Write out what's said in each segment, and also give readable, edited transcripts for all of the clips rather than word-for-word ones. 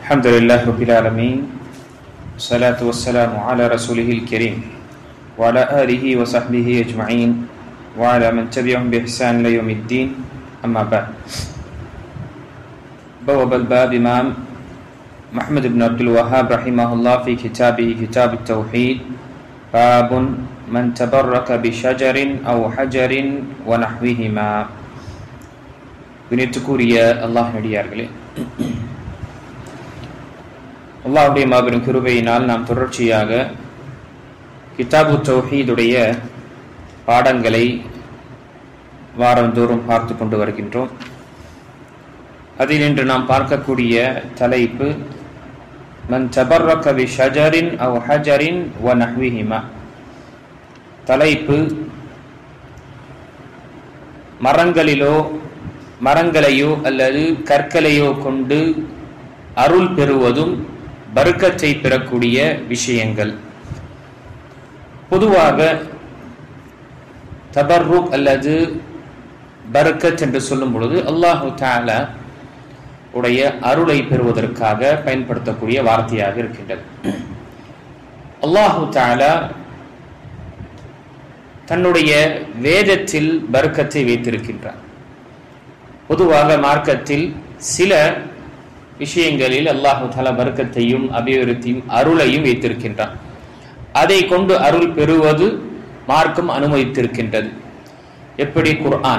الحمد لله رب العالمين والصلاة والسلام على رسوله الكريم وعلى آله وصحبه أجمعين وعلى من تبعهم بإحسان إلى يوم الدين أما بعد. بواب الباب إمام محمد بن عبد الوهاب رحمه الله في كتابه كتاب التوحيد باب من تبرك بشجر أو حجر ونحوهما. வினித்துக்குரிய அல்லாஹ் நடிகார்களே, அல்லாஹ்வுடைய மாபெரும் கிருபையினால் நாம் தொடர்ச்சியாக கிதாபு தௌஹீதுடைய பாடங்களை வாரந்தோறும் பார்த்து கொண்டு வருகின்றோம். அதில் இன்று நாம் பார்க்கக்கூடிய தலைப்பு மன் தபர்ரக பிஷஜரின் அவ் ஹஜரின் வ நஹ்விஹிமா. தலைப்பு மரங்களையோ அல்லது கற்களையோ கொண்டு அருள் பெறுவதும் பரக்கத்தை பெறக்கூடிய விஷயங்கள். பொதுவாக தபர்ருக் அல்லது பரக்கத் என்று சொல்லும் பொழுது அல்லாஹு தஆலா உடைய அருளை பெறுவதற்காக பயன்படுத்தக்கூடிய வார்த்தையாக இருக்கின்றது. அல்லாஹு தஆலா தன்னுடைய வேதத்தில் பரக்கத்தை வைத்திருக்கின்றார். பொதுவாக மார்க்கத்தில் சில விஷயங்களில் அல்லாஹு தஆலா பரக்கத்தையும் அபிவிருத்தியும் அருளையும் வைத்திருக்கின்றான். அதை கொண்டு அருள் பெறுவது மார்க்கம் அனுமதித்திருக்கின்றது. எப்படி?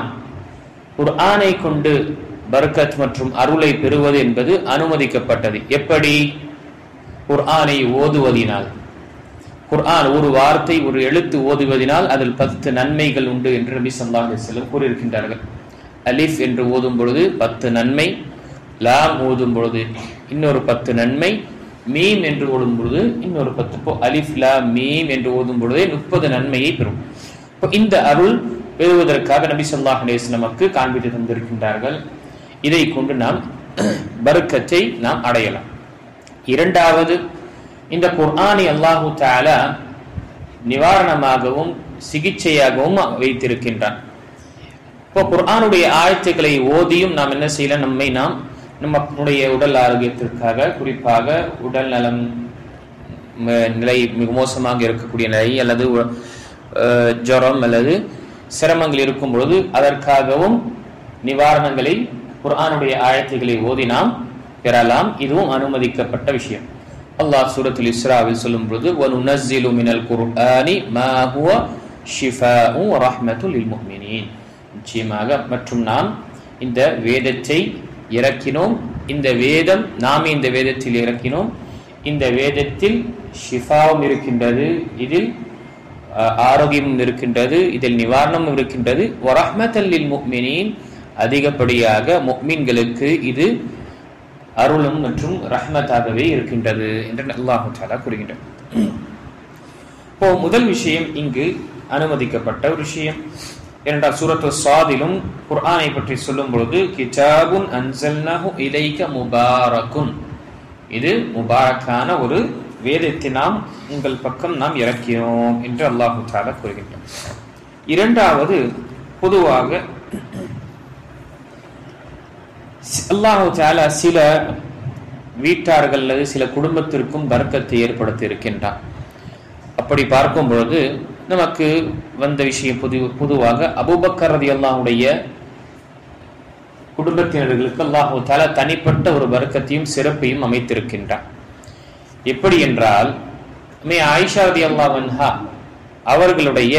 குர்ஆனை கொண்டு பரக்கத் மற்றும் அருளை பெறுவது என்பது அனுமதிக்கப்பட்டது. எப்படி? குர்ஆனை ஓதுவதினால், குர்ஆன் ஒரு வார்த்தை ஒரு எழுத்து ஓதுவதினால் அதில் 10 நன்மைகள் உண்டு என்று நபி ஸல்லல்லாஹு அலைஹி வஸல்லம் கூறியிருக்கின்றார்கள். அலிஃப் என்று ஓதும் பொழுது 10 நன்மை, லாம் ஓதும் பொழுது இன்னொரு 10 நன்மை, மீம் என்று ஓதும் பொழுது இன்னொரு 10. அலிஃப் லாம் மீம் என்று ஓதும் பொழுதே 30 நன்மையை பெறும். இந்த அருள் பெறுவதற்காக நபி ஸல்லல்லாஹு அலைஹி வஸல்லம் நமக்கு காண்பித்து தந்திருக்கின்றார்கள். இதை கொண்டு நாம் பரக்கத்தை நாம் அடையலாம். இரண்டாவது, இந்த குர்ஆனை அல்லாஹு தஆலா நிவாரணமாகவும் சிகிச்சையாகவும் வைத்திருக்கின்றான். இப்போ குர்ஆனுடைய ஆயத்துக்களை ஓதியும் நாம் என்ன செய்யலாம்? நம்முடைய உடல் ஆரோக்கியத்திற்காக, குறிப்பாக உடல் நலம் நிலை மிக மோசமாக இருக்கக்கூடிய நிலை அல்லது ஜுரம் அல்லது சிரமங்கள் இருக்கும் பொழுது அதற்காகவும் நிவாரணங்களை குர்ஆனுடைய ஆயத்துக்களை ஓதி நாம் பெறலாம். இதுவும் அனுமதிக்கப்பட்ட விஷயம். அல்லாஹ் சூரத்துல் இஸ்ராவில் சொல்லும் பொழுது வனுனஸ்ஸிலு மினல் குர்ஆனி மா ஹுவ ஷிஃபாஉ வ ரஹ்மத்துல் லில் முஃமினீன். நிச்சயமாக மற்றும் நாம் இந்த வேதத்தை இறக்கினோம். இந்த வேதம் நாமே இந்த வேதத்தில் இறக்கினோம். இந்த வேதத்தில் ஷிஃபாவும் இருக்கின்றது, இதில் ஆரோக்கியமும் இருக்கின்றது, இதில் நிவாரணமும் இருக்கின்றது. வ ரஹ்மத்தல் லில் முஃமினீன், அதிகப்படியாக முஃமின்களுக்கு இது அருளும் மற்றும் ரஹ்மத்தாகவே இருக்கின்றது என்று அல்லாஹ் தஆலா கூறுகின்றார். இப்போ முதல் விஷயம் இங்கு அனுமதிக்கப்பட்ட ஒரு விஷயம். இரண்டாம் சூரத்து ஸாதிலும் குர்ஆனை பற்றி சொல்லும் பொழுது கிதாபுன் அன்ஸல்னாஹு இலைக முபாரக்குன், இது முபாரக்கான ஒரு வேதத்தை நாம் உங்கள் பக்கம் நாம் இறக்கினோம் என்று அல்லாஹ் தஆலா கூறுகின்றார். இரண்டாவது, பொதுவாக அல்லாஹ் தஆலா சில வீட்டார்கள் அல்லது சில குடும்பத்திற்கும் பரக்கத்தை ஏற்படுத்தி இருக்கின்றார். அப்படி பார்க்கும் பொழுது நமக்கு வந்த விஷயம் பொதுவாக அபூபக்கர் ரலியல்லாஹுடைய குடும்பத்தினர்களுக்கு அல்லாஹ் தஆலா தனிப்பட்ட ஒரு பரக்கத்தையும் சிறப்பையும் அமைத்திருக்கின்றார். எப்படி என்றால், ஆயிஷா ரலியல்லாஹு அன்ஹா அவர்களுடைய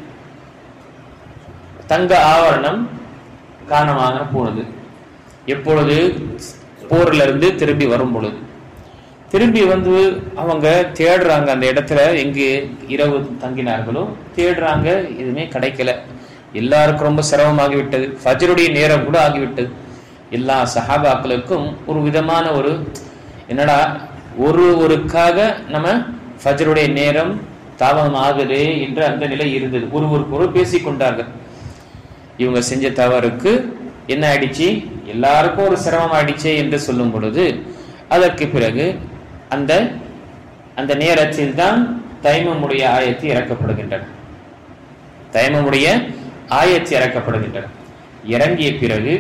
தங்க ஆவரணம் காணாமல் போனது. எப்பொழுது? போர்ல இருந்து திரும்பி வரும் பொழுது. திரும்பி வந்து அவங்க தேடுறாங்க, அந்த இடத்துல எங்கு இரவு தங்கினார்களோ தேடுறாங்க, எதுவுமே கிடைக்கல. எல்லாருக்கும் ரொம்ப சிரமமாகிவிட்டது. ஃபஜ்ருடைய நேரம் கூட ஆகிவிட்டது. எல்லா சஹாபாக்களுக்கும் ஒரு விதமான ஒரு என்னடா ஒருவருக்காக நம்ம ஃபஜ்ருடைய நேரம் தாமதம் ஆகுதே என்ற அந்த நிலை இருந்தது. ஒருவருக்கு பேசிக்கொண்டார்கள். இவங்க செஞ்ச தவறுக்கு என்ன ஆயிடுச்சு, எல்லாருக்கும் ஒரு சிரமம் ஆயிடுச்சே என்று சொல்லும் பொழுது அதற்கு பிறகு அந்த நேரத்தில் தான் தைமமுடைய ஆயத்து இறக்கப்படுகின்றன. தைமமுடைய ஆயத்து இறக்கப்படுகின்றன. இறங்கிய பிறகு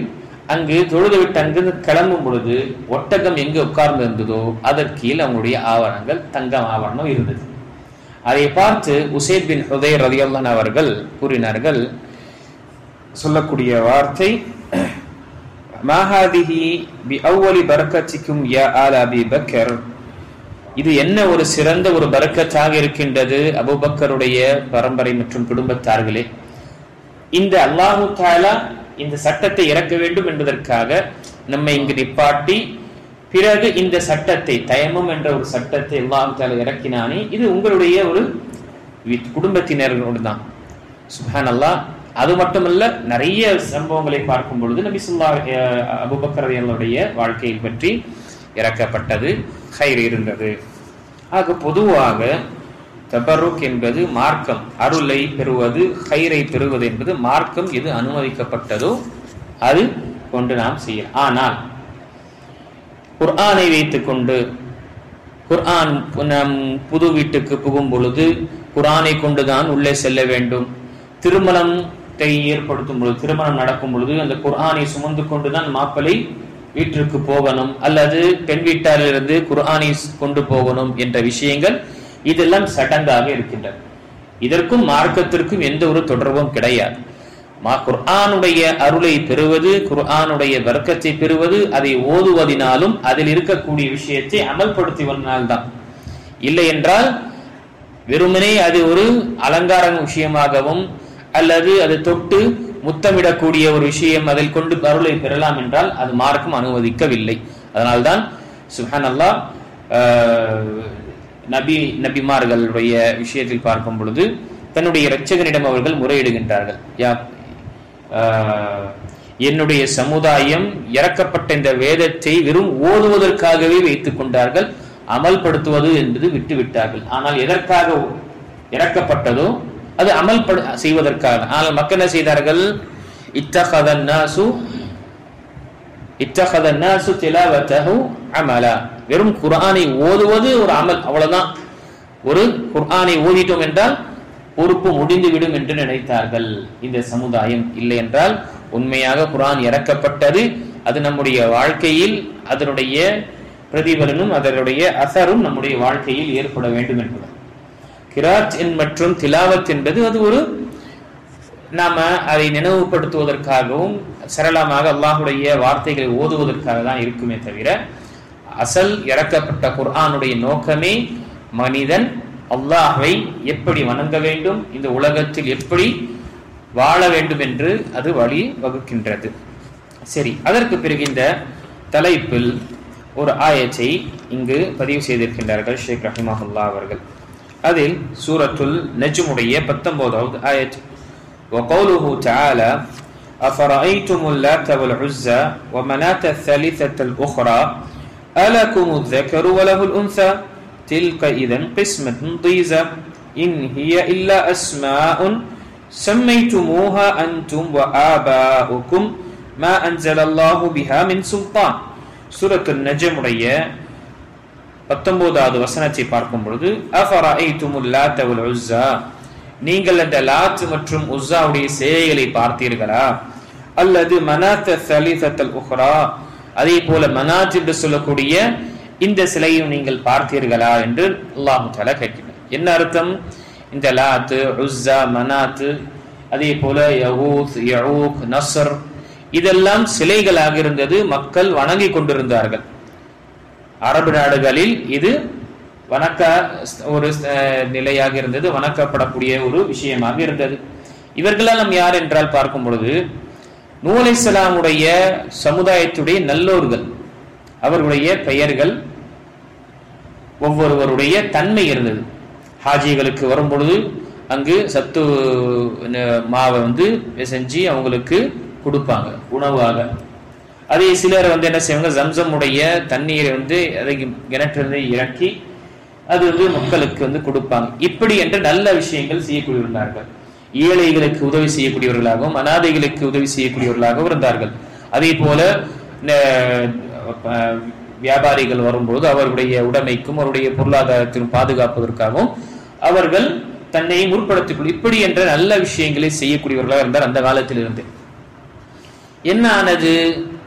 அங்கு தொழுது விட்டு அங்கிருந்து கிளம்பும் பொழுது ஒட்டகம் எங்கு உட்கார்ந்து இருந்ததோ அதற்கு கீழ் அவங்களுடைய ஆவரணங்கள் தங்கம் ஆவரணம் இருந்தது. அதை பார்த்து உசைத் பின் ஹுதைர் ரலியல்லாஹு அன்ஹு அவர்கள் கூறினார்கள், சொல்லக்கூடிய வார்த்தை, மாஹாதிஹி பி அவ்வலி பரக்கத்திக்கும் யா ஆல அபி பக்கர், இது என்ன ஒரு சிறந்த ஒரு பரக்கத்தாக இருக்கின்றது அபூபக்கருடைய பரம்பரை மற்றும் குடும்பத்தார்களே. இந்த அல்லாஹு தஆலா இந்த சட்டத்தை இறக்க வேண்டும் என்பதற்காக நம்மை இங்கு நிப்பாட்டி பிறகு இந்த சட்டத்தை தயமம் என்ற ஒரு சட்டத்தை அல்லாஹ் தஆலா இறக்கினானே, இது உங்களுடைய ஒரு குடும்பத்தினர்களோடு தான். சுப்ஹானல்லாஹ். அது மட்டுமல்ல, நிறைய சம்பவங்களை பார்க்கும் பொழுது நபி ஸல்லல்லாஹு அபூபக்கர் ரலியல்லாஹுடைய வாழ்க்கையை பற்றி இறக்கப்பட்டது, கைர் இருந்தது. ஆக பொதுவாக தபருக் என்பது மார்க்கம், அருளை பெறுவது, கைரை பெறுவது என்பது மார்க்கம் எது அனுமதிக்கப்பட்டதோ அது கொண்டு நாம் செய்யலாம். ஆனால் குர்ஆனை வைத்துக் கொண்டு குர்ஆன் நம் புது வீட்டுக்கு புகும் பொழுது குர்ஆனை கொண்டுதான் உள்ளே செல்ல வேண்டும், திருமணத்தை ஏற்படுத்தும் பொழுது திருமணம் நடக்கும் பொழுது அந்த குர்ஆனை சுமந்து கொண்டுதான் மாப்பிள்ளை வீட்டிற்கு போகணும், அல்லது பெண் வீட்டாரிலிருந்து குர்ஆனை கொண்டு போகணும் என்ற விஷயங்கள் இதெல்லாம் சடங்காக இருக்கின்றன. இதற்கும் மார்க்கத்திற்கும் எந்த ஒரு தொடர்பும் கிடையாது. குர்ஆனுடைய அருளை பெறுவது, குர்ஆனுடைய வர்க்கத்தை பெறுவது, அதை ஓதுவதினாலும் அதில் இருக்கக்கூடிய விஷயத்தை அமல்படுத்துவதனால்தான். இல்லை என்றால் வெறுமனே அது ஒரு அலங்கார விஷயமாகவும் அல்லது அது தொட்டு முத்தமிடக்கூடிய ஒரு விஷயம் அதில் கொண்டு அருளை பெறலாம் என்றால் அது மார்க்கம் அனுமதிக்கவில்லை. அதனால்தான் சுப்ஹானல்லாஹ் நபிமார்களுடைய விஷயத்தில் பார்க்கும் பொழுது தன்னுடைய இரட்சகனிடம் அவர்கள் முறையிடுகின்றார்கள், என்னுடைய சமுதாயம் இறக்கப்பட்ட இந்த வேதத்தை வெறும் ஓதுவதற்காகவே வைத்துக் கொண்டார்கள், அமல்படுத்துவது என்பது விட்டு விட்டார்கள். ஆனால் எதற்காக இறக்கப்பட்டதோ அது அமல் செய்வதற்காக. ஆனால் மக்கள் என்ன செய்தார்கள், இத்தகதன் நாசு திலாவத்தஹு அமலா, வெறும் குர்ஆனை ஓதுவது ஒரு அமல், அவ்வளவுதான். ஒரு குர்ஆனை ஓதிட்டோம் என்றால் பொறுப்பு முடிந்துவிடும் என்று நினைத்தார்கள் இந்த சமுதாயம். இல்லை என்றால் உண்மையாக குர்ஆன் இறக்கப்பட்டது, அது நம்முடைய வாழ்க்கையில் அதனுடைய பிரதிபலனும் அதனுடைய அசரும் நம்முடைய வாழ்க்கையில் ஏற்பட வேண்டும் என்பது. கிராத் மற்றும் திலாவத் என்பது அது ஒரு நாம அதை நினைவுபடுத்துவதற்காகவும் சரளமாக அல்லாஹுடைய வார்த்தைகளை ஓதுவதற்காக தான் இருக்குமே தவிர அசல் இறக்கப்பட்ட குர்ஆனுடைய நோக்கமே மனிதன் அல்லாஹ்வை எப்படி வணங்க வேண்டும், இந்த உலகத்தில் எப்படி வாழ வேண்டும் என்று அது வழி வகுக்கின்றது. சரி, அதற்கு பிறகு இந்த தலைப்பில் ஒரு ஆயத்தை இங்கு பதிவு செய்திருக்கின்றார்கள் ஷேக் ரஹிமஹுல்லாஹ் அவர்கள். அதில் சூரத்துல் நஜ்முடைய 19வது ஆயத், وقوله تعالى أفرأيتم اللات والعزى ومناة الثالثة الأخرى ألكم الذكر وله الأنثى تلك إذا قسمة ضيزى إن هي إلا أسماء سميتموها أنتم وآباؤكم ما أنزل الله بها من سلطان. சூரத்துல் நஜ்முடைய 19வது வசனத்தை பார்க்கும் பொழுது அஃபரஐதுமுல் லாத் வல் உஸ்ஸா, நீங்கள் அந்த லாத் மற்றும் உஸ்ஸாவுடைய சேவைகளை பார்த்தீர்களா, அல்லது மனாத் ஸலிஸத்தல் உக்ரா, அதே போல மனாத் என்று சொல்லக்கூடிய இந்த சிலையும் நீங்கள் பார்த்தீர்களா என்று அல்லாஹ் தஆலா கேட்கிறார். என்ன அர்த்தம்? இந்த லாத், உஸ்ஸா, மனாத், அதே போல யகூத், யஊக், நஸ்ர் இதெல்லாம் சிலைகளாக இருந்தது, மக்கள் வணங்கி கொண்டிருந்தார்கள். அரபு நாடுகளில் இது வணக்க ஒரு நிலையாக இருந்தது, வணக்கப்படக்கூடிய ஒரு விஷயமாக இருந்தது. இவர்களெல்லாம் யார் என்றால் பார்க்கும் பொழுது நூஹ் அலைஹிஸ்ஸலாமுடைய சமுதாயத்துடைய நல்லோர்கள், அவர்களுடைய பெயர்கள், ஒவ்வொருவருடைய தன்மை இருந்தது. ஹாஜிகளுக்கு வரும் பொழுது அங்கு சத்து மாவை செஞ்சு அவங்களுக்கு கொடுப்பாங்க உணவாக. அதே சிலர் என்ன செய்வாங்க, ஜம்சமுடைய தண்ணீரை அதை கிணற்றிலிருந்து இறக்கி அது மக்களுக்கு கொடுப்பாங்க. இப்படி என்ற நல்ல விஷயங்கள் செய்யக்கூடியவர்களார்கள். ஏழைகளுக்கு உதவி செய்யக்கூடியவர்களாகவும் அனாதைகளுக்கு உதவி செய்யக்கூடியவர்களாகவும் இருந்தார்கள். அதே போல வியாபாரிகள் வரும்போது அவருடைய உடைமைக்கும் அவருடைய பொருளாதாரத்திலும் பாதுகாப்பதற்காகவும் அவர்கள் தன்னை முற்படுத்திக் இப்படி என்ற நல்ல விஷயங்களை செய்யக்கூடியவர்களாக இருந்தார் அந்த காலத்தில் இருந்து. என்ன ஆனது?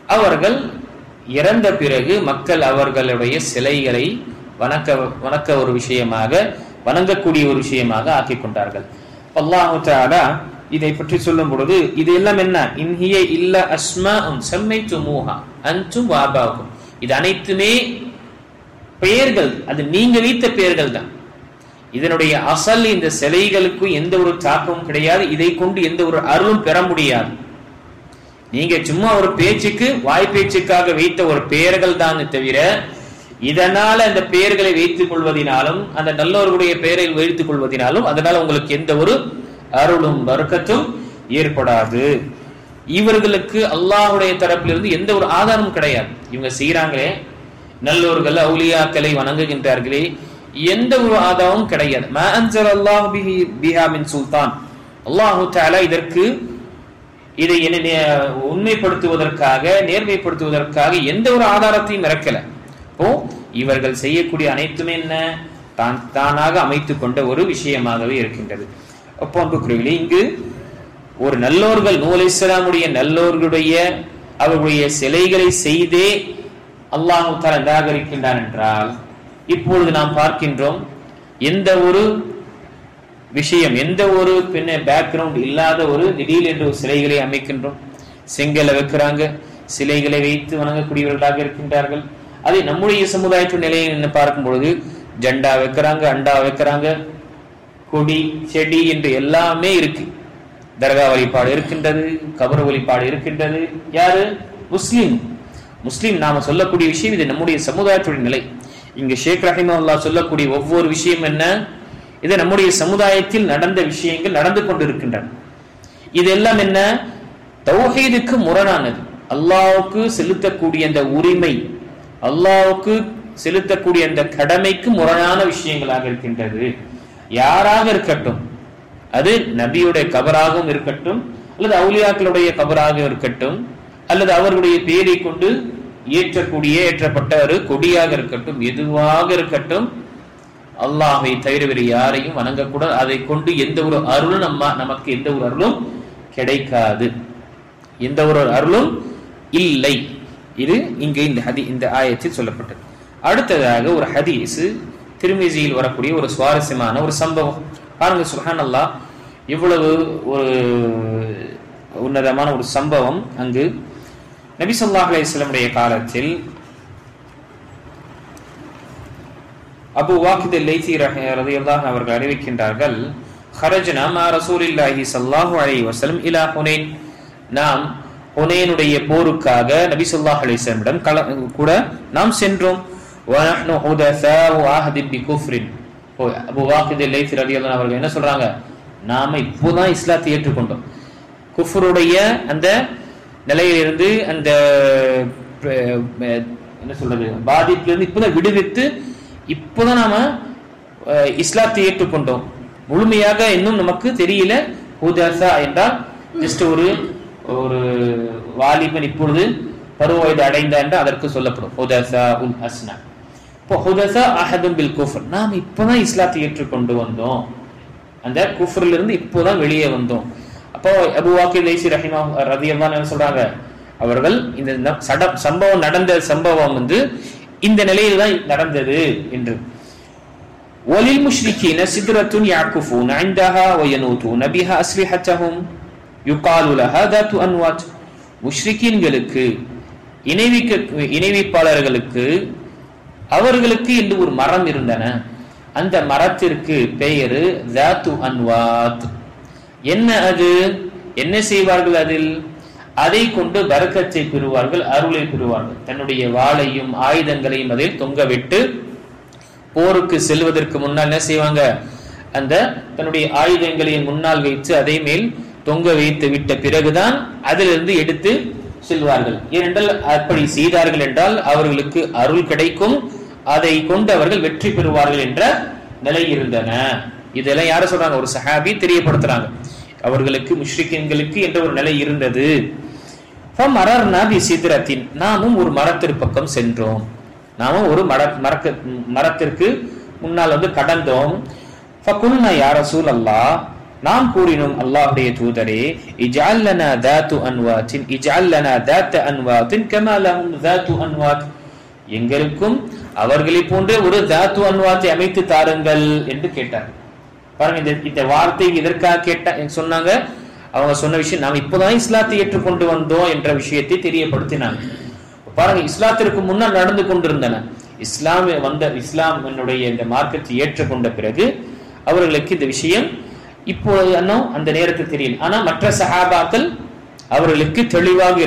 அவர்கள் இறந்த பிறகு மக்கள் அவர்களுடைய சிலைகளை வணக்க ஒரு விஷயமாக, வணங்கக்கூடிய ஒரு விஷயமாக ஆக்கிக் கொண்டார்கள். அல்லாஹ் தஆலா இதை பற்றி சொல்லும் பொழுது இது எல்லாம் என்ன, இன்ஹிய இல்ல அஸ்மாஉன் சம்மைதுமூஹா அன்தும் வஆபாஉக்கும், இது அனைத்துமே பெயர்கள், அது நீங்க வைத்த பெயர்கள் தான். இதனுடைய அசல் இந்த சிலைகளுக்கு எந்த ஒரு தாக்கமும் கிடையாது. இதை கொண்டு எந்த ஒரு அருளும் பெற முடியாது. நீங்க சும்மா ஒரு பேச்சுக்கு, வாய் பேச்சுக்காக வைத்த ஒரு பெயர்கள் தான் தவிர, இதனால அந்த பெயர்களை வைத்துக் கொள்வதனாலும், அந்த நல்லவர்களுடைய பெயரை வைத்துக் கொள்வதனாலும் அதனால உங்களுக்கு எந்த ஒரு அருளும் பரக்கத்தும் ஏற்படாது. இவர்களுக்கு அல்லாஹ்வுடைய தரப்பிலிருந்து எந்த ஒரு ஆதாரமும் கிடையாது. இவங்க செய்யறாங்களே, நல்லோர்கள் அவுலியாக்களை வணங்குகின்றார்களே, எந்த ஒரு ஆதாரமும் கிடையாது. மா அன்ஸலல்லாஹு பிஹா மின் சுல்தான், அல்லாஹ் தஆலா இதற்கு இதை உண்மைப்படுத்துவதற்காக, நேர்மைப்படுத்துவதற்காக எந்த ஒரு ஆதாரத்தையும் இறக்கல. இப்போ இவர்கள் செய்யக்கூடிய அனைத்துமே என்ன, தானாக அமைத்துக் கொண்ட ஒரு விஷயமாகவே இருக்கின்றது. அப்போ அன்புக்குரியவர்களே, இங்கு ஒரு நல்லோர்கள், நூஹ் அலைஹிஸ்ஸலாமுடைய நல்லோர்களுடைய அவர்களுடைய சிலைகளை செய்தே அல்லாஹ் தஆலா நிராகரிக்கின்றான் என்றால், இப்பொழுது நாம் பார்க்கின்றோம் எந்த ஒரு விஷயம், எந்த ஒரு பேக்ரவுண்ட் இல்லாத ஒரு திடீர் என்று சிலைகளை அமைக்கின்றோம். செங்கலை வைக்கிறாங்க, சிலைகளை வைத்து வணங்கக்கூடியவர்களாக இருக்கின்றார்கள். அதே நம்முடைய சமுதாயத்தின் நிலையை என்ன பார்க்கும் பொழுது ஜெண்டா வைக்கிறாங்க, அண்டா வைக்கிறாங்க, கொடி செடி என்று எல்லாமே இருக்கு. தர்கா வழிபாடு இருக்கின்றது, கபர் வழிபாடு இருக்கின்றது. யாரு? முஸ்லிம் நாம சொல்லக்கூடிய விஷயம் இது நம்முடைய சமுதாயத்துடைய நிலை. இங்க ஷேக் ரஹிமஹுல்லாஹ் சொல்லக்கூடிய ஒவ்வொரு விஷயம் என்ன, இது நம்முடைய சமுதாயத்தில் நடந்த விஷயங்கள், நடந்து கொண்டிருக்கின்றன. இதெல்லாம் என்ன, தௌஹீதுக்கு முரணானது. அல்லாஹ்வுக்கு செலுத்தக்கூடிய அந்த உரிமை, அல்லாஹ்வுக்கு செலுத்தக்கூடிய அந்த கடமைக்கு முரணான விஷயங்களாக இருக்கின்றது. யாராக இருக்கட்டும், அது நபியுடைய கபராகவும் இருக்கட்டும், அல்லது அவுலியாக்களுடைய கபராகவும் இருக்கட்டும், அல்லது அவர்களுடைய பெயரை கொண்டு ஏற்றப்பட்ட ஒரு கொடியாக இருக்கட்டும், எதுவாக இருக்கட்டும், அல்லாஹ்வை தவிர வேறு யாரையும் வணங்கக்கூடாது. அதை கொண்டு எந்த ஒரு அருளும் நமக்கு எந்த ஒரு அருளும் கிடைக்காது, எந்த ஒரு அருளும் இல்லை. இது இங்கு இந்த ஆயத்தில் சொல்லப்பட்டது. அடுத்ததாக ஒரு ஹதீஸ் திர்மிஸியில் வரக்கூடிய ஒரு சுவாரஸ்யமான ஒரு சம்பவம் பாருங்க. சுப்ஹானல்லாஹ், இவ்வளவு ஒரு உன்னதமான ஒரு சம்பவம். அங்கு நபி ஸல்லல்லாஹு அலைஹி வஸல்லம் உடைய காலத்தில் அபூ வாக்கித் லைத்தி ரலியல்லாஹு அவர்கள் அறிவிக்கின்றார்கள், خرجنا مع رسول الله صلى الله عليه وسلم الى حنين, நாம் ஹுனைனுடைய போருக்காக நபி ஸல்லல்லாஹு அலைஹி வஸல்லம் கூட நாம் சென்றோம். ونحن حدثاء عهد بكفر. அபூ வாக்கித் லைத்தி ரலியல்லாஹு அவர்கள் என்ன சொல்றாங்க, நாம இப்போதான் இஸ்லாத்தை ஏற்றுக்கொண்டோம், குஃப்ருடைய அந்த நிலையிலிருந்து, அந்த என்ன சொல்றது பாதிப்பிலிருந்து இப்போதான் விடுவித்து, இப்போதான் நாம இஸ்லாத்தை ஏற்றுக்கொண்டோம், முழுமையாக இன்னும் நமக்கு தெரியல. ஹுதஸா என்றால் ஜஸ்ட் ஒரு வாலிபன் இப்பொழுது பருவ வயது அடைந்தான் என்று அதற்கு சொல்லப்படும் ஹுதஸா உல் ஹஸ்னா. இப்போ ஹுதஸா அஹதும் பில் குஃப்ர், நாம் இப்போதான் இஸ்லாத்தை ஏற்றுக்கொண்டு வந்தோம், அந்த குஃப்ரில் இருந்து இப்போதான் வெளியே வந்தோம். அப்போ அபூ வாக்கித் லைத்தி ரலியல்லாஹு அன்ஹு சொல்றாங்க, அவர்கள் இந்த சம்பவம் நடந்த சம்பவம் இந்த நிலையில் தான் நடந்தது என்று. வலில் முஷ்ரிகீன சித்ரத்துன் யாக்குஃபூன இன்தஹா வயனூதுன பிஹா அஸ்லிஹத்தஹும் யுகாலு லஹா தாத்து அன்வாத். முஷ்ரிகீன்களுக்கு, இணைவிப்பாளர்களுக்கு, அவர்களுக்கு என்று ஒரு மரம் இருந்தன. அந்த மரத்திற்கு பெயரு தாத்து அன்வாத். என்ன அது, என்ன செய்வார்கள் அதில், அதை கொண்டு பரக்கத்தை பெறுவார்கள், அருளை பெறுவார்கள். தன்னுடைய வாளையும் ஆயுதங்களையும் அதில் தொங்கவிட்டு போருக்கு செல்வதற்கு முன்னால் என்ன செய்வாங்க, அந்த தன்னுடைய ஆயுதங்களையும் முன்னால் வைத்து அதை மேல் தொங்க வைத்து விட்ட பிறகுதான் அதிலிருந்து எடுத்து செல்வார்கள். ஏனென்றால் அப்படி செய்தார்கள் என்றால் அவர்களுக்கு அருள் கிடைக்கும், அதை கொண்டு அவர்கள் வெற்றி பெறுவார்கள் என்ற நிலை இருந்தன. இதெல்லாம் யார சொல்றாங்க, ஒரு சஹாபி தெரியப்படுத்துறாங்க. அவர்களுக்கு முஷ்ரிக்கீன்களுக்கு என்ற ஒரு நிலை இருந்தது. நாமும் ஒரு மரத்திற்கு பக்கம் சென்றோம், நாமும் ஒரு மரத்திற்கு முன்னால் கடந்தோம். ஃபகுல்னா யா ரசூலல்லாஹ், நாம் கூறினோம் அல்லாஹ்வுடைய தூதரே இஜ்அல் லனா தாத்து அன்வாத்தின் இஜ்அல் லனா தாத்த அன்வாத்தின் கமா லஹும் தாத்து அன்வாத், எங்களுக்கும் அவர்களை போன்ற ஒரு தாத்து அன்வாத்தை அமைத்து தாருங்கள் என்று கேட்டார். பாருங்க, இந்த வார்த்தை இதற்காக சொன்னாங்க. அவங்க சொன்ன விஷயம், நாம் இப்போதான் இஸ்லாத்தை ஏற்றுக்கொண்டு வந்தோம் என்ற விஷயத்தை தெரியப்படுத்தினாங்க. பாருங்க, இஸ்லாத்திற்கு முன்னால் நடந்து கொண்டிருந்தன. இஸ்லாம் என்னுடைய இந்த மார்க்கத்தை ஏற்றுக்கொண்ட பிறகு அவர்களுக்கு இந்த விஷயம் இப்போது அந்த நேரத்தில் தெரியல. ஆனா மற்ற சஹாபாக்கள் அவர்களுக்கு தெளிவாக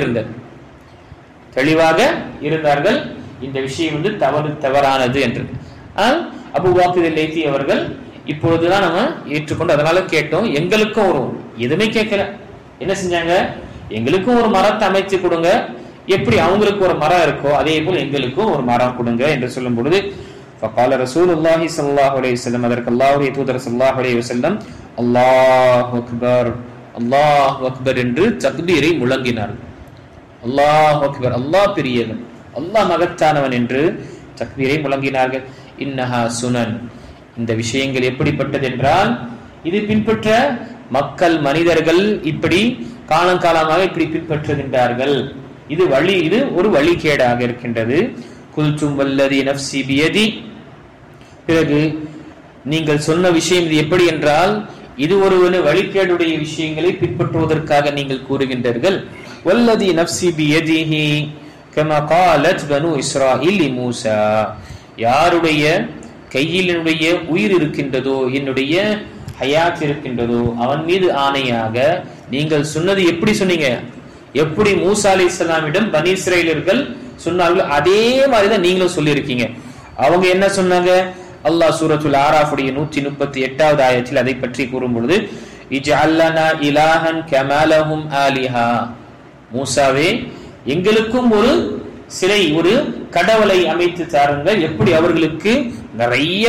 இருந்தார்கள் இந்த விஷயம் தவறானது என்று. அபூ வாக்கித் லைத்தி அவர்கள் இப்பொழுதுதான் நம்ம ஏற்றுக்கொண்டு அதனால கேட்டோம், எங்களுக்கும் ஒரு எதுவுமே கேட்கல. என்ன செஞ்சாங்க? எங்களுக்கும் ஒரு மரத்தை அமைச்சு கொடுங்க, எப்படி அவங்களுக்கு ஒரு மரம் இருக்கோ அதே போல் எங்களுக்கும் ஒரு மரம் கொடுங்க என்று சொல்லும் பொழுது فقال رسول الله صلى الله عليه وسلم, அதற்கு அல்லாஹ்வுடைய தூதர் ஸல்லல்லாஹு அலைஹி வஸல்லம் அல்லாஹு அக்பர் அல்லாஹு அக்பர் என்று தக்பீரை முழங்கினார். அல்லாஹு அக்பர், அல்லாஹ் பெரியவன், அல்லாஹ் மகத்தானவன் என்று தக்பீரை முழங்கினார்கள். இன்னஹா சுனன், இந்த விஷயங்கள் எப்படிப்பட்டது என்றால் இது பின்பற்ற மக்கள் மனிதர்கள் இப்படி காலங்காலமாக இப்படி பின்பற்றுகின்றார்கள். இது ஒரு வழிகேடாக இருக்கின்றது. குல்தும் வல்லதி நஃப்சி பியதி, பிறகு நீங்கள் சொன்ன விஷயம் இது எப்படி என்றால் இது ஒரு வழிகேடுடைய விஷயங்களை பின்பற்றுவதற்காக நீங்கள் கூறுகின்றீர்கள். வல்லதி நஃப்சி பியதிஹி கமா காலத் பனு இஸ்ராயில் மூசா, யாருடைய கையில் என்னுடைய உயிர் இருக்கின்றதோ, என்னுடைய ஹயாத் இருக்கின்றதோ அவன் மீது ஆணையாக நீங்கள் சொன்னது எப்படி சொன்னீங்க, எப்படி மூசா அலைஹிஸ்ஸலாமிடம் பனி இஸ்ரவேலர்கள் சொன்னார்கள் அதே மாதிரிதான் நீங்களும் சொல்லியிருக்கீங்க. அவங்க என்ன சொன்னாங்க? அல்லாஹ் சூரத்துல் ஆராஃபுடைய 138வது ஆயத்தில் அதை பற்றி கூறும் பொழுது இஜ்அல் லனா இலாஹன் கமா லஹும் ஆலிஹா, மூசாவே எங்களுக்கும் ஒரு சிலை, ஒரு கடவுளை அமைத்து தாருங்கள், எப்படி அவர்களுக்கு நிறைய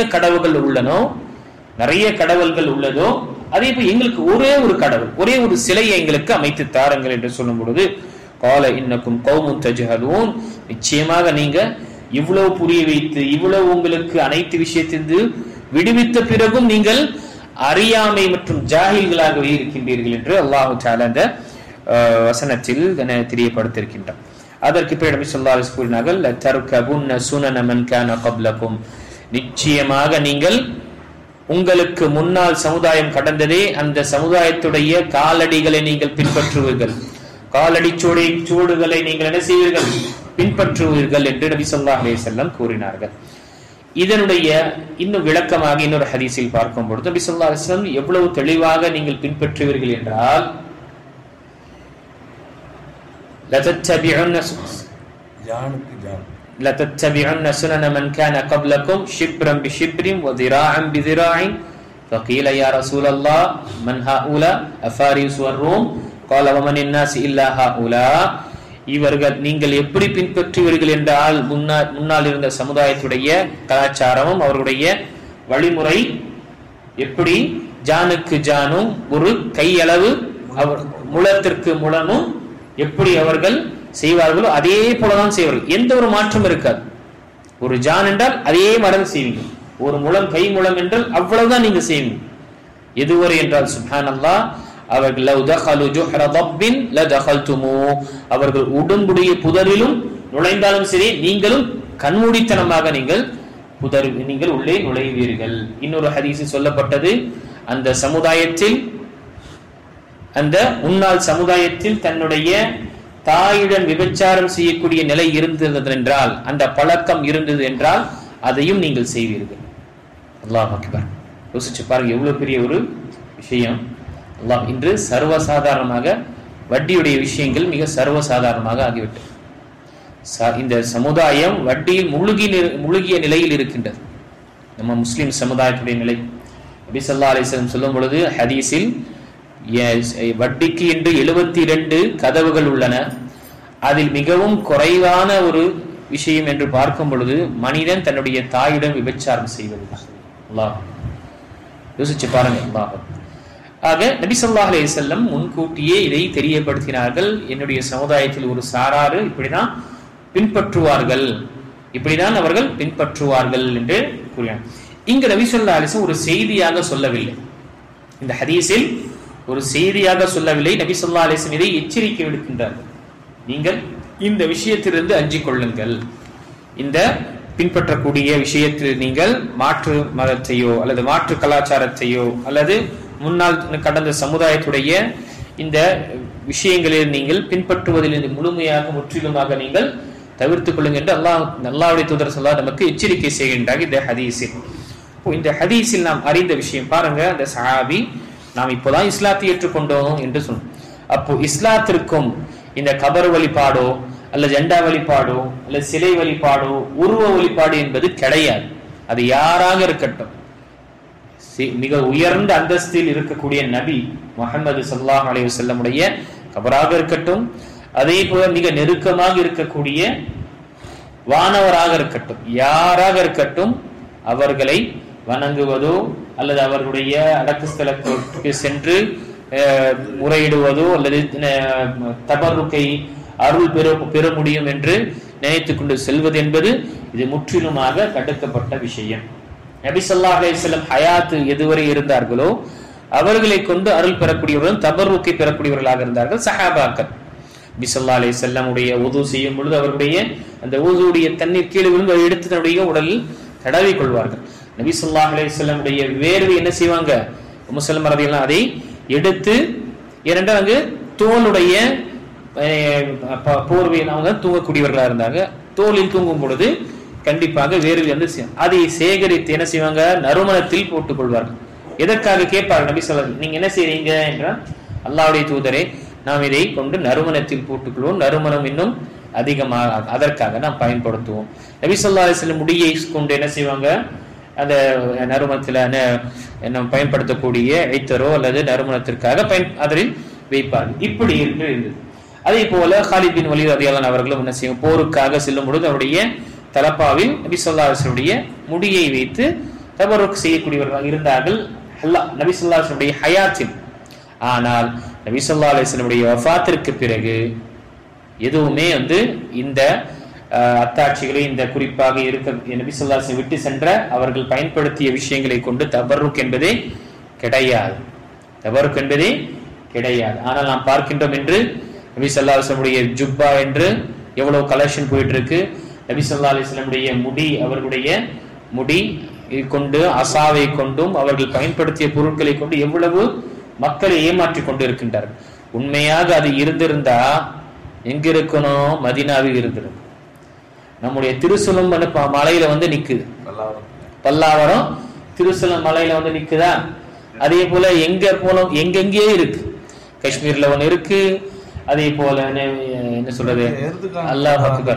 கடவுள்கள் உள்ளதோ அதே போல் எங்களுக்கு ஒரே ஒரு கடவுள், ஒரே ஒரு சிலையை எங்களுக்கு அமைத்து தாருங்கள் என்று சொல்லும் பொழுது கால இன்னக்கும் கௌமுன் தஜ்ஹலூன், நிச்சயமாக நீங்க இவ்வளவு புரிய வைத்து இவ்வளவு உங்களுக்கு அனைத்து விஷயத்திலிருந்து விடுவித்த பிறகும் நீங்கள் அறியாமை மற்றும் ஜாஹில்களாகவே இருக்கின்றீர்கள் என்று அல்லாஹ் தஆலா அந்த வசனத்தில் தெரியப்படுத்தியிருக்கின்றார். அதற்கு பிறகு நபி ஸல்லல்லாஹு அலைஹி வஸல்லம் கூறினார்கள் லதர்கபுன்ன சுனன மன் கான கப்லகும், நிச்சயமாக நீங்கள் உங்களுக்கு முன்னால் சமுதாயம் கடந்ததே அந்த சமுதாயத்துடைய காலடிகளை நீங்கள் பின்பற்றுவீர்கள், காலடி சூடுகளை நீங்கள் என்ன செய்வீர்கள், பின்பற்றுவீர்கள் என்று நபி ஸல்லல்லாஹு அலைஹி வஸல்லம் கூறினார்கள். இதனுடைய இன்னும் விளக்கமாக இன்னொரு ஹதீஸில் பார்க்கும் பொழுது நபி ஸல்லல்லாஹு அலைஹி வஸல்லம் எவ்வளவு தெளிவாக நீங்கள் பின்பற்றுவீர்கள் என்றால் لتتبعن سنن من كان قبلكم شبرا بشبر وذراعا بذراع فقيل يا رسول الله من هؤلاء أفارس والروم قال ومن الناس إلا هؤلاء, இவர்கள் நீங்கள் எப்படி பின்பற்றுவீர்கள் என்றால் முன்னால் இருந்த சமுதாயத்துடைய கலாச்சாரமும் அவருடைய வழிமுறை எப்படி ஜானுக்கு ஜானும் ஒரு கையளவு முழத்திற்கு முழமும் எப்படி அவர்கள் செய்வார்களோ அதே போலதான் செய்வார்கள், எந்த ஒரு மாற்றம் இருக்காது. ஒரு ஜான் என்றால் அதே மாதிரி செய்வீங்க, ஒரு முழம் கை முழம் என்றால் அவ்வளவுதான் நீங்க செய்வீங்க. எதுவரை என்றால் சுப்ஹானல்லாஹ், அவர்கள் லவ் தഖலு ஜுஹ்ர தப்பின் லதഖல்துமு, அவர்கள் உடம்புடைய புதரிலும் நுழைந்தாலும் சரி நீங்களும் கண்மூடித்தனமாக நீங்கள் உள்ளே நுழைவீர்கள். இன்னொரு ஹதீஸில் சொல்லப்பட்டது அந்த சமுதாயத்தில் அந்த முன்னாள் சமுதாயத்தில் தன்னுடைய தாயுடன் விபச்சாரம் செய்யக்கூடிய நிலை இருந்தது என்றால், அந்த பழக்கம் இருந்தது என்றால் அதையும் நீங்கள் செய்வீர்கள். அல்லாஹ் அக்பர். யோசிச்சு பாருங்க எவ்வளவு பெரிய ஒரு விஷயம். அல்லாஹ் இன்று சர்வசாதாரணமாக வட்டியுடைய விஷயங்கள் மிக சர்வசாதாரணமாக ஆகிவிட்டது. இந்த சமுதாயம் வட்டியில் முழுகிய நிலையில் இருக்கின்றது. நம்ம முஸ்லிம் சமுதாயத்துடைய நிலை நபி ஸல்லல்லாஹு அலைஹி வஸல்லம் சொல்லும் பொழுது ஹதீஸில் வட்டிக்கு என்று 72 கதவுகள் உள்ளன. அதில் மிகவும் குறைவான ஒரு விஷயம் என்று பார்க்கும் பொழுது மனிதன் தன்னுடைய தாயுடன் விபச்சாரம் செய்வதுதான். அல்லாஹ் யோசிச்சு பாருங்க. அல்லாஹ் ஆக நபி ஸல்லல்லாஹு அலைஹி வஸல்லம் முன்கூட்டியே இதை தெரியப்படுத்தினார்கள். என்னுடைய சமுதாயத்தில் ஒரு சாராரு இப்படிதான் பின்பற்றுவார்கள், இப்படிதான் அவர்கள் பின்பற்றுவார்கள் என்று கூறினார். இங்கு நபி ஸல்லல்லாஹு அலைஹி வஸல்லம் ஒரு செய்தியாக சொல்லவில்லை. இந்த ஹதீஸில் ஒரு செய்தியாக சொல்லவில்லை, நபி ஸல்லல்லாஹு அலைஹி வஸல்லம் இதை எச்சரிக்கை விடுக்கின்றார்கள். நீங்கள் இந்த விஷயத்திலிருந்து அஞ்சிக் கொள்ளுங்கள். இந்த பின்பற்றக்கூடிய விஷயத்தில் நீங்கள் மாற்று மதத்தையோ அல்லது மாற்று கலாச்சாரத்தையோ அல்லது முன்னால் கடந்த சமுதாயத்துடைய இந்த விஷயங்களில் நீங்கள் பின்பற்றுவதில் முழுமையாக முற்றிலுமாக நீங்கள் தவிர்த்துக் கொள்ளுங்கள் என்று அல்லாஹ்வுடைய தூதர் ஸல்லல்லாஹு அலைஹி நமக்கு எச்சரிக்கை செய்கின்றார் இந்த ஹதீஸில். இந்த ஹதீஸில் நாம் அறிந்த விஷயம் பாருங்க, அந்த சஹாபி நாம் இப்போதான் இஸ்லாத்தை ஏற்றுக்கொண்டோம் என்று சொன்னோம். அப்போ இஸ்லாத்திற்கும் இந்த கபர் வழிபாடோ அல்லது ஜெண்டா வழிபாடோ அல்லது சிலை வழிபாடோ உருவ வழிபாடு என்பது கிடையாது. அது யாராக இருக்கட்டும், மிக உயர்ந்த அந்தஸ்தில் இருக்கக்கூடிய நபி முஹம்மது ஸல்லல்லாஹு அலைஹி வஸல்லம் உடைய கபராக இருக்கட்டும், அதே போல மிக நெருக்கமாக இருக்கக்கூடிய வானவராக இருக்கட்டும், யாராக இருக்கட்டும், அவர்களை வணங்குவதோ அல்லது அவர்களுடைய அடக்க ஸ்தலத்திற்கு சென்று முறையிடுவதோ அல்லது தபருக்கை அருள் பெற முடியும் என்று நினைத்துக் கொண்டு செல்வது என்பது இது முற்றிலுமாக தடுக்கப்பட்ட விஷயம். நபி ஸல்லல்லாஹு அலைஹி வஸல்லம் ஹயாத் எதுவரை இருந்தார்களோ அவர்களை கொண்டு அருள் பெறக்கூடியவர்கள், தபருக்கை பெறக்கூடியவர்களாக இருந்தார்கள் சஹாபாக்கள். நபி ஸல்லல்லாஹு அலைஹி வஸல்லம் உடைய உது செய்யும் பொழுது அவருடைய அந்த உதுவுடைய தண்ணீர் கீழே விழுந்து அதை எடுத்து தன்னுடைய உடலில் தடவி கொள்வார்கள். நபி ஸல்லல்லாஹு அலைஹி வஸல்லம் உடைய வேர்வை என்ன செய்வாங்க, உம்மு ஸலமா ரலியல்லாஹு அதை எடுத்து, ஏனென்றால் அங்கு தோலுடைய போர்வையில் அவங்க தூங்கக்கூடியவர்களாக இருந்தாங்க. தோலில் தூங்கும் பொழுது கண்டிப்பாக வேர்வை வந்து அதை சேகரித்து என்ன செய்வாங்க, நறுமணத்தில் போட்டுக் கொள்வார்கள். எதற்காக கேட்பார்கள் நபி ஸல்லல்லாஹு அலைஹி வஸல்லம், நீங்க என்ன செய்றீங்க என்றால், அல்லாஹ்வுடைய தூதரே நாம் இதை கொண்டு நறுமணத்தில் போட்டுக்கொள்வோம், நறுமணம் இன்னும் அதிகமாக அதற்காக நாம் பயன்படுத்துவோம். நபி ஸல்லல்லாஹு அலைஹி வஸல்லம் முடியை கொண்டு என்ன செய்வாங்க, அந்த நறுமணத்தில் நம்ம பயன்படுத்தக்கூடிய ஐத்தரோ அல்லது நறுமணத்திற்காக அதில் வைப்பார்கள். இப்படி இருந்தது. அதே போல காலித் பின் வலீத் ரலியல்லாஹு அவர்களும் என்ன செய்யும், போருக்காக செல்லும் பொழுது அவருடைய தலப்பாவில் நபி ஸல்லல்லாஹு அலைஹி வஸல்லம் முடியை வைத்து தபருக் செய்யக்கூடியவர்களாக இருந்தார்கள் நபி ஸல்லல்லாஹு அலைஹி வஸல்லம் ஹயாத்தில். ஆனால் நபி ஸல்லல்லாஹு அலைஹி வஸல்லம் வஃபாத்திற்கு பிறகு எதுவுமே இந்த அத்தாட்சிகளை இந்த குறிப்பாக இருக்க நபி ஸல்லல்லாஹு அலைஹி வஸல்லம் விட்டு சென்ற அவர்கள் பயன்படுத்திய விஷயங்களை கொண்டு தபருக் என்பதே கிடையாது. தபருக் என்பதே கிடையாது. ஆனால் நாம் பார்க்கின்றோம் என்று நபி ஸல்லல்லாஹு அலைஹி வஸல்லம் ஜுப்பா என்று எவ்வளவு கலெக்ஷன் போயிட்டு இருக்கு. நபி ஸல்லல்லாஹு அலைஹி வஸல்லம் முடி, அவர்களுடைய முடி கொண்டு அசாவை கொண்டும் அவர்கள் பயன்படுத்திய பொருட்களை கொண்டு எவ்வளவு மக்களை ஏமாற்றி கொண்டு இருக்கின்றார்கள். உண்மையாக அது இருந்திருந்தா எங்க இருக்கணும், மதீனாவில் இருந்திருக்கும். நம்முடைய திருசூலம் மலையில நிக்குது, பல்லாவரம் திருசூலம் மலையில நிக்குதா? அதே போல எங்க போனோம், எங்கெங்கே இருக்கு. காஷ்மீர்ல ஒண்ணு இருக்கு. அதே போல என்ன சொல்றது, அல்லாஹ் அக்பர்,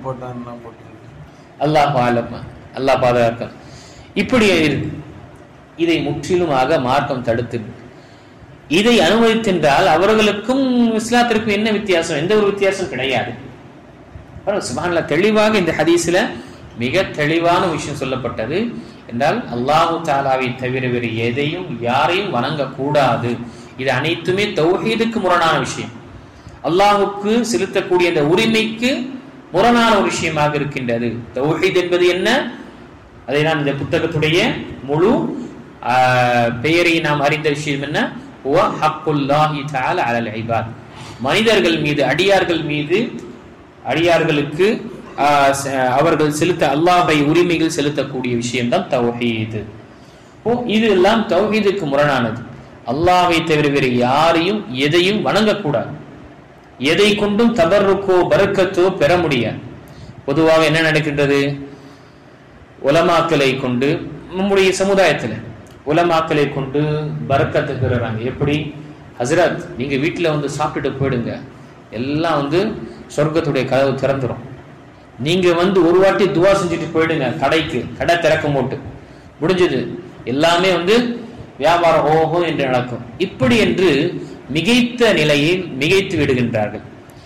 அல்லாஹ் ஆலம், அல்லாஹ் பாதுகாக்க, இப்படி இருக்கு. இதை முற்றிலுமாக மார்க்கம் தடுத்து இதை அனுமதித்தென்றால் அவர்களுக்கும் இஸ்லாத்திற்கும் என்ன வித்தியாசம்? எந்த ஒரு வித்தியாசம் கிடையாது. சுப்ஹானல்லாஹ், தெளிவாக இந்த ஹதீஸ்ல மிக தெளிவான விஷயம் சொல்லப்பட்டது. என்றால் அல்லாஹு தஆலாவை தவிர வேறு எதையும் யாரையும் வணங்கக்கூடாது. இது அனைத்துமே தௌஹீதுக்கு முரணான விஷயம். அல்லாஹுக்கு செலுத்தக்கூடிய அந்த உரிமைக்கு முரணான ஒரு விஷயமாக இருக்கின்றது. தௌஹீத் என்பது என்ன? அதை நாம் இந்த புத்தகத்துடைய முழு பெயரை நாம் அறிந்த விஷயம் என்ன? ஹக்குல்லாஹி தஆலா அலல் இபாத், மனிதர்கள் மீது, அடியார்கள் மீது, அடியார்களுக்கு அவர்கள் செலுத்த அல்லாஹ்வை உரிமைகள் செலுத்தக்கூடிய விஷயம்தான் தௌஹீத். இதெல்லாம் தௌஹீதுக்கு முரணானது. அல்லாஹ்வை தவிர வேறு யாரையும் எதையும் வணங்கக்கூடாது. எதை கொண்டும் தபர்ருக்கோ பரக்கத்தோ பெற முடியாது. பொதுவாக என்ன நடக்கின்றது, உலமாக்களை கொண்டு நம்முடைய சமுதாயத்துல உலமாக்களை கொண்டு பரக்கத்தை பெறுறாங்க. எப்படி? ஹஸ்ரத், நீங்க வீட்டுல சாப்பிட்டுட்டு போயிடுங்க, எல்லாம் சொர்க்கத்துடைய கதவு திறந்துரும். நீங்க ஒரு வாட்டி துவா செஞ்சுட்டு போயிடுங்க, கடை திறக்க போட்டு முடிஞ்சது, எல்லாமே வியாபாரம் ஓஹோ என்று நடக்கும். இப்படி என்று மிகைத்த நிலையில் மிகைத்து விடுகின்றார்கள்.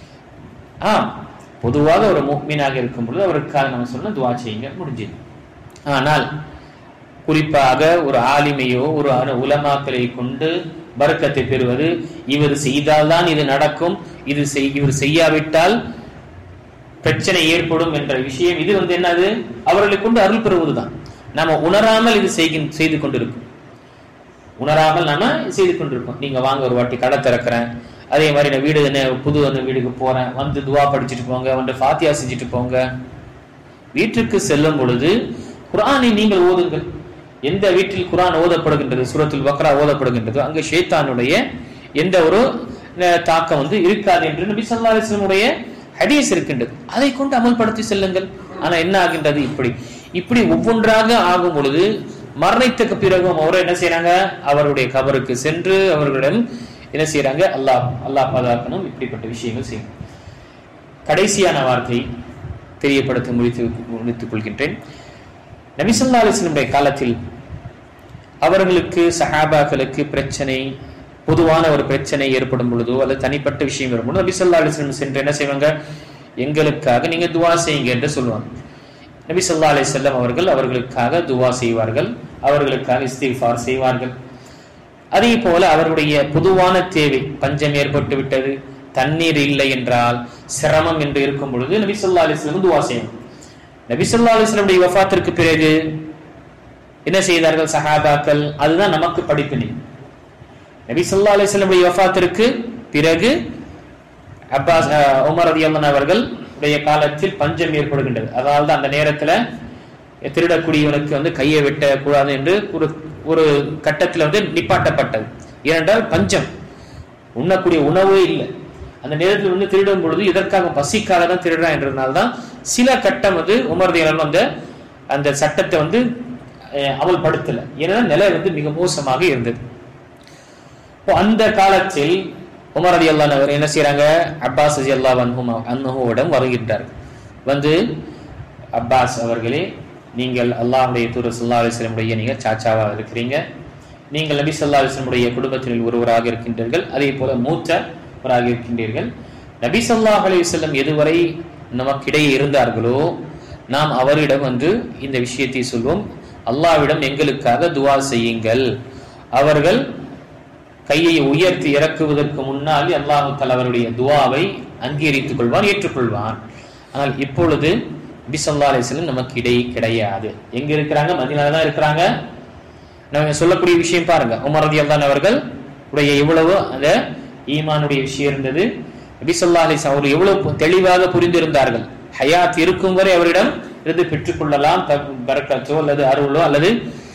பொதுவாக ஒரு முஃமினாக இருக்கும் பொழுது அவருக்காக நம்ம சொன்ன துவா செய்யுங்க, முடிஞ்சது. ஆனால் குறிப்பாக ஒரு ஆலிமையோ ஒரு உலமாக்களை கொண்டு பரக்கத்தை பெறுவது, இவர் செய்தால்தான் இது நடக்கும், இவர் செய்யாவிட்டால் பிரச்சனை ஏற்படும் என்ற விஷயம், இது என்னது, அவர்களை கொண்டு அருள் பெறுவதுதான். நாம உணராமல் இது செய்து கொண்டிருக்கும். உணராமல் நாம செய்து கொண்டிருக்கோம். நீங்க வாங்க ஒரு வாட்டி கடை திறக்கிறேன், அதே மாதிரி நான் வீடு புது வீடுக்கு போறேன், வந்து துவா படிச்சுட்டு போங்க, வந்து ஃபாத்தியா செஞ்சுட்டு போங்க. வீட்டுக்கு செல்லும் பொழுது குர்ஆனை நீங்கள் ஓதுங்கள். எந்த வீட்டில் குர்ஆன் ஓதப்படுகின்றது, சூரத்துல் பக்ரா ஓதப்படுகின்றது, அங்கு ஷைத்தானுடைய எந்த ஒரு தாக்கம் இருக்காது என்று நபி ஸல்லல்லாஹு அலைஹி வஸல்லம் ஹதீஸ் இருக்கின்றது. அதை கொண்டு அமல்படுத்தி செல்லுங்கள். ஆனா என்ன ஆகின்றது, இப்படி ஒவ்வொன்றாக ஆகும் பொழுது மரணித்துக்கு பிறகும் அவரை என்ன செய்யறாங்க, அவருடைய கபருக்கு சென்று அவர்களிடம் என்ன செய்யறாங்க, அல்லாஹ் பாதுகாக்கணும், இப்படிப்பட்ட விஷயங்கள் செய்யும். கடைசியான வார்த்தை தெரியப்படுத்த முடித்துக் கொள்கின்றேன். நபி ஸல்லல்லாஹு அலைஹி வஸல்லம் காலத்தில் அவர்களுக்கு சஹாபாக்களுக்கு பிரச்சனை, பொதுவான ஒரு பிரச்சனை ஏற்படும் பொழுதோ அல்லது தனிப்பட்ட விஷயம் வரும்போது நபி ஸல்லல்லாஹு அலைஹி வஸல்லம் சென்று என்ன செய்வாங்க, எங்களுக்காக நீங்க துவா செய்யுங்க என்று சொல்லுவாங்க. நபி ஸல்லல்லாஹு அலைஹி வஸல்லம் அவர்களுக்காக துவா செய்வார்கள், அவர்களுக்காக இஸ்திக்ஃபார் செய்வார்கள். அதே போல அவருடைய பொதுவான தேவை, பஞ்சம் ஏற்பட்டு விட்டது, தண்ணீர் இல்லை என்றால், சிரமம் என்று இருக்கும் பொழுது நபி ஸல்லல்லாஹு அலைஹி வஸல்லம் துவா செய்வாங்க. நபி ஸல்லல்லாஹு அலைஹி வஸல்லம் வஃபாத்திற்கு பிறகு என்ன செய்தார்கள் சஹாபாக்கள், அதுதான் நமக்கு படிப்பினை. நபி ஸல்லல்லாஹு அலைஹி வஸல்லம் வஃபாத்திற்கு பிறகு உமர் ரலியல்லாஹு அன்ஹு அவர்களுடைய காலத்தில் பஞ்சம் ஏற்படுகின்றது. அதாவது அந்த நேரத்துல திருடக்கூடியவனுக்கு கையை வெட்டக்கூடாது என்று ஒரு கட்டத்தில் நிப்பாட்டப்பட்டது. ஏனென்றால் பஞ்சம், உண்ணக்கூடிய உணவே இல்லை. அந்த நேரத்தில் திருடும் பொழுது இதற்காக பசிக்காக தான் திருடுறான் என்றதுனால்தான் சில கட்டம் உமர் ரலியல்லாஹு அன்ஹு அந்த சட்டத்தை அமல்படுத்தல. ஏன்னா நிலை மிக மோசமாக இருந்தது. அந்த காலத்தில் உமர் ரலியல்லாஹு அன்ஹு என்ன செய்யறாங்க, அப்பாஸ் ரலியல்லாஹு அன்ஹுவிடம் வருகின்றார்கள். அப்பாஸ் அவர்களே, நீங்கள் அல்லாஹ்வுடைய தூதர் ஸல்லல்லாஹு அலைஹி வஸல்லம் நீங்க சாச்சாவாக இருக்கிறீங்க, நீங்கள் நபி ஸல்லல்லாஹு அலைஹி வஸல்லம் குடும்பத்தில் ஒருவராக இருக்கின்றீர்கள், அதே போல மூத்தவராக இருக்கின்றீர்கள். நபி ஸல்லல்லாஹு அலைஹி வஸல்லம் எதுவரை நமக்கிடையே இருந்தார்களோ நாம் அவரிடம் இந்த விஷயத்தை சொல்வோம், அல்லாஹ்விடம் எங்களுக்காக துவா செய்யுங்கள். அவர்கள் கையை உயர்த்தி இறக்குவதற்கு முன்னால் அல்லாஹ் தஆலா அவருடைய துவாவை அங்கீகரித்துக் கொள்வான், ஏற்றுக்கொள்வான். ஆனால் இப்பொழுது நபி ஸல்லல்லாஹு அலைஹி வஸல்லம் நமக்கு இடையே கிடையாது. எங்க இருக்கிறாங்க, மதீனால தான் இருக்கிறாங்க. நம்ம சொல்லக்கூடிய விஷயம் பாருங்க, உமர் ரலியல்லாஹு அன்ஹு அவர்கள் உடைய எவ்வளவு அந்த ஈமானுடைய விஷயம் இருந்தது. நபி ஸல்லல்லாஹு அலைஹி வஸல்லம் அவர்கள் எவ்வளவு தெளிவாக புரிந்திருந்தார்கள். ஹயாத் இருக்கும் வரை அவரிடம் இருந்து பெற்றுக்கொள்ளலாம், பரக்கத்தோ அல்லது அருளோ அல்லது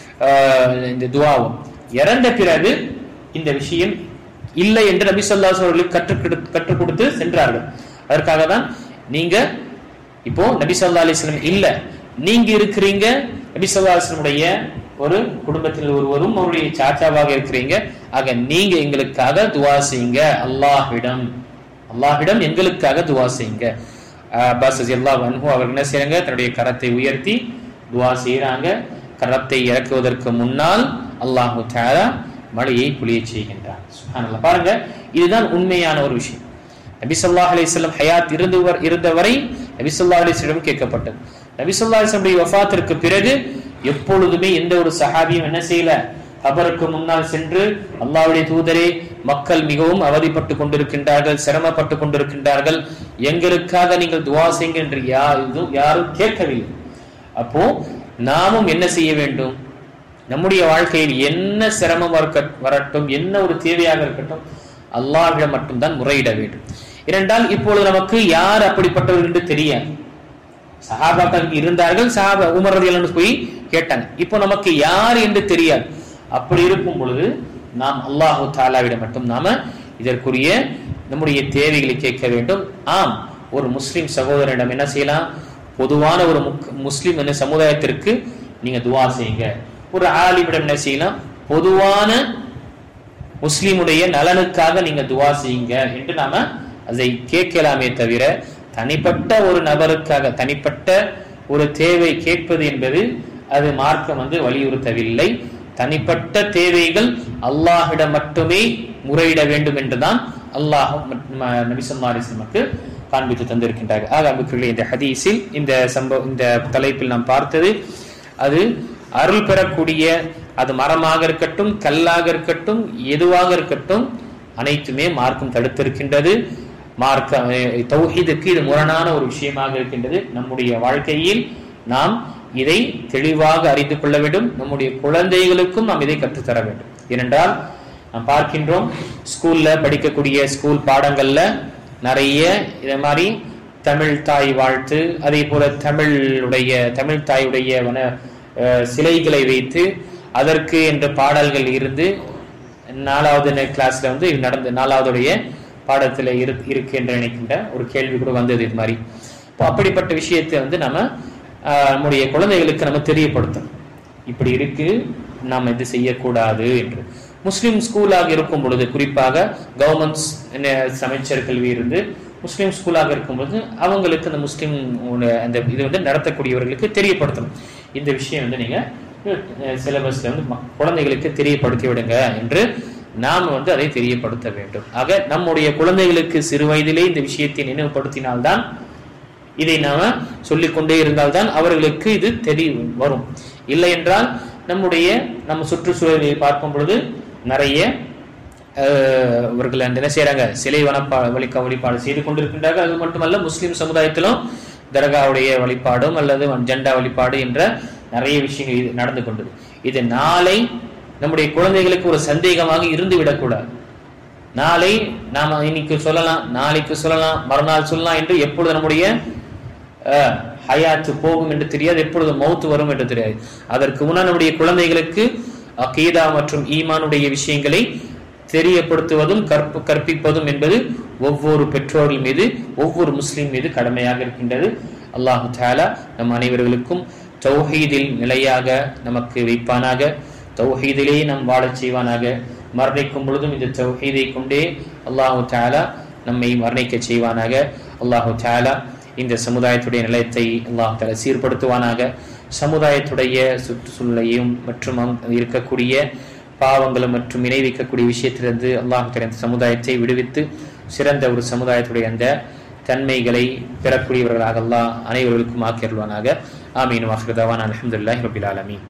இந்த துவாவோ. இறந்த பிறகு இந்த விஷயம் இல்லை என்று நபி ஸல்லல்லாஹு அலைஹி வஸல்லம் கற்றுக் கொடுத்து சென்றார்கள். அதற்காக தான் நீங்க இப்போ நபி ஸல்லல்லாஹு அலைஹி வஸல்லம் இல்ல, நீங்க இருக்கிறீங்க, நபி ஸல்லல்லாஹு அலைஹி வஸல்லம் ஒரு குடும்பத்தில் ஒருவரும் அவருடைய சாச்சாவாக இருக்கிறீங்க. ஆக நீங்க எங்களுக்காக துவா செய்யுங்க, அல்லாஹ்விடம் எங்களுக்காக துவா செய்யுங்க. அப்பாஸ் ரலியல்லாஹு அன்ஹு அவர்கள் என்ன செய்றாங்க, தன்னுடைய கரத்தை உயர்த்தி துவா செய்றாங்க. கரத்தை இறக்குவதற்கு முன்னால் அல்லாஹ் தஆலா மழையை பொழிய செய்கின்றான். சுப்ஹானல்லாஹ். பாருங்க, இதுதான் உண்மையான ஒரு விஷயம். நபி ஸல்லல்லாஹு அலைஹி வஸல்லம் ஹயாத் இருந்தவரை நபி ஸல்லல்லாஹு அலைஹி வஸல்லம் கேட்கப்பட்டது. நபி ஸல்லல்லாஹு அலைஹி வஸல்லம் வஃபாத்திற்கு பிறகு எப்பொழுதுமே எந்த ஒரு சஹாபியும் என்ன செய்யல, கபருக்கு முன்னால் சென்று அல்லாஹ்வுடைய தூதரே, மக்கள் மிகவும் அவதிப்பட்டு கொண்டிருக்கின்றார்கள், சிரமப்பட்டு கொண்டிருக்கின்றார்கள், எங்களுக்காக நீங்கள் துவா செய்யுங்க என்று யாரும் கேட்கவில்லை. அப்போ நாமும் என்ன செய்ய வேண்டும், நம்முடைய வாழ்க்கையில் என்ன சிரமம் வரட்டும், என்ன ஒரு தேவையாக இருக்கட்டும், அல்லாஹ்விடம் மட்டும்தான் முறையிட வேண்டும். ஏனென்றால் இப்பொழுது நமக்கு யார் அப்படிப்பட்டவர்கள் என்று தெரியாது. சஹாபாக்கள் இருந்தார்கள், உமர் ரலியல்லாஹு அன்ஹு போய் கேட்டாங்க. இப்போ நமக்கு யார் என்று தெரியாது. அப்படி இருக்கும் பொழுது நாம் அல்லாஹ் தஆலாவிடம் மட்டும் நாம இதற்குரிய நம்முடைய தேவைகளை கேட்க வேண்டும். ஆம், ஒரு முஸ்லிம் சகோதரனிடம் என்ன செய்யலாம், பொதுவான ஒரு முஸ்லிம் என்ன சமுதாயத்திற்கு நீங்க துவா செய்யுங்க. ஒரு ஆலிமிடம் என்ன செய்யலாம், பொதுவான முஸ்லிமுடைய நலனுக்காக நீங்க துவா செய்யுங்க என்று நாம அதை கேட்கலாமே தவிர, தனிப்பட்ட ஒரு நபருக்காக தனிப்பட்ட ஒரு தேவை கேட்பது என்பது அது மார்க்கம் வலியுறுத்தவில்லை. தனிப்பட்ட தேவைகள் அல்லாஹ்விடம் மட்டுமே முறையிட வேண்டும் என்றுதான் அல்லாஹ் நபி ஸல்லல்லாஹு அலைஹி வஸல்லம் காண்பித்து தந்திருக்கின்றார்கள். ஆக இந்த ஹதீஸில் இந்த தலைப்பில் நாம் பார்த்தது, அது அருள் பெறக்கூடிய, அது மரமாக இருக்கட்டும், கல்லாக இருக்கட்டும், எதுவாக இருக்கட்டும், அனைத்துமே மார்க்கம் தடுத்திருக்கின்றது. தௌஹீதுக்கு இது முரணான ஒரு விஷயமாக இருக்கின்றது. நம்முடைய வாழ்க்கையில் நாம் இதை தெளிவாக அறிந்து கொள்ள வேண்டும். நம்முடைய குழந்தைகளுக்கும் நாம் இதை கற்றுத்தர வேண்டும். ஏனென்றால் நாம் பார்க்கின்றோம் ஸ்கூல்ல படிக்கக்கூடிய ஸ்கூல் பாடங்கள்ல நிறைய இதை மாதிரி தமிழ் தாய் வாழ்த்து, அதே போல தமிழ் தாயுடைய சிலைகளை வைத்து அதற்கு என்ற பாடல்கள் இருந்து 4வது கிளாஸ்ல வந்து நடந்த 4வதுடைய பாடத்துல இருக்கு என்று நினைக்கின்ற ஒரு கேள்வி கூட வந்தது. இது மாதிரி அப்படிப்பட்ட விஷயத்தை வந்து நம்முடைய குழந்தைகளுக்கு நம்ம தெரியப்படுத்தணும், இப்படி இருக்கு, நாம் இது செய்யக்கூடாது என்று. முஸ்லிம் ஸ்கூலாக இருக்கும் பொழுது, குறிப்பாக கவர்மெண்ட் அமைச்சர் கல்வி இருந்து முஸ்லிம் ஸ்கூலாக இருக்கும்போது அவங்களுக்கு அந்த முஸ்லிம் அந்த இது வந்து நடத்தக்கூடியவர்களுக்கு தெரியப்படுத்தணும். இந்த விஷயம் வந்து நீங்க சிலபஸ்ல வந்து குழந்தைகளுக்கு தெரியப்படுத்தி விடுங்க என்று நாம் வந்து அதை தெரியப்படுத்த வேண்டும். ஆக நம்முடைய குழந்தைகளுக்கு சிறு வயதிலே இந்த விஷயத்தை நினைவுபடுத்தினால்தான், இதை நாம சொல்லிக்கொண்டே இருந்தால்தான் அவர்களுக்கு இது தெரிய வரும். இல்லை என்றால் நம்ம சுற்றுச்சூழலை பார்க்கும் பொழுது நிறைய அவர்கள் என்ன செய்யறாங்க, சிலை வழிபாடு செய்து கொண்டிருக்கின்றார்கள். அது மட்டுமல்ல, முஸ்லிம் சமுதாயத்திலும் தர்காவுடைய வழிபாடும் அல்லது ஜெண்டா வழிபாடு என்ற நிறைய விஷயங்கள் நடந்து கொண்டது. இது நாளை நம்முடைய குழந்தைகளுக்கு ஒரு சந்தேகமாக இருந்து விடக்கூடாது. நாளை நாம இன்னைக்கு சொல்லலாம், நாளைக்கு சொல்லலாம், மறுநாள் சொல்லலாம் என்று எப்பொழுது நம்முடைய ஹயாத்து போகும் என்று தெரியாது, எப்பொழுது மௌத்து வரும் என்று தெரியாது. அதற்கு முன்னால் நம்முடைய குழந்தைகளுக்கு அகீதா மற்றும் ஈமானுடைய விஷயங்களை தெரியப்படுத்துவதும் கற்பிப்பதும் என்பது ஒவ்வொரு பெற்றோர்கள் மீது, ஒவ்வொரு முஸ்லிம் மீது கடமையாக இருக்கின்றது. அல்லாஹு தஆலா நம் அனைவர்களுக்கும் தௌஹீதில் நிலையாக நமக்கு வைப்பானாக, தௌஹீதிலே நம் வாழச் செய்வானாக. மரணிக்கும் பொழுதும் இந்த தௌஹீதை கொண்டே அல்லாஹு தஆலா நம்மை மரணிக்க செய்வானாக. அல்லாஹு தஆலா இந்த சமுதாயத்துடைய நிலையத்தை அல்லாஹு தஆலா சீர்படுத்துவானாக. சமுதாயத்துடைய சுற்றுச்சூழலையும் மற்றும் இருக்கக்கூடிய பாவங்களும் மற்றும் இணை வைக்கக்கூடிய விஷயத்திலிருந்து அல்லாஹ் தஆலா இந்த சமுதாயத்தை விடுவித்து சிறந்த ஒரு சமுதாயத்துடைய அந்த தன்மைகளை பெறக்கூடியவர்களாக அல்லாஹ் அனைவருக்கும் ஆக்கியருள்வானாக. ஆமீன். வாஹிரு தஅவானா அல்ஹம்துலில்லாஹி ரப்பில் ஆலமீன்.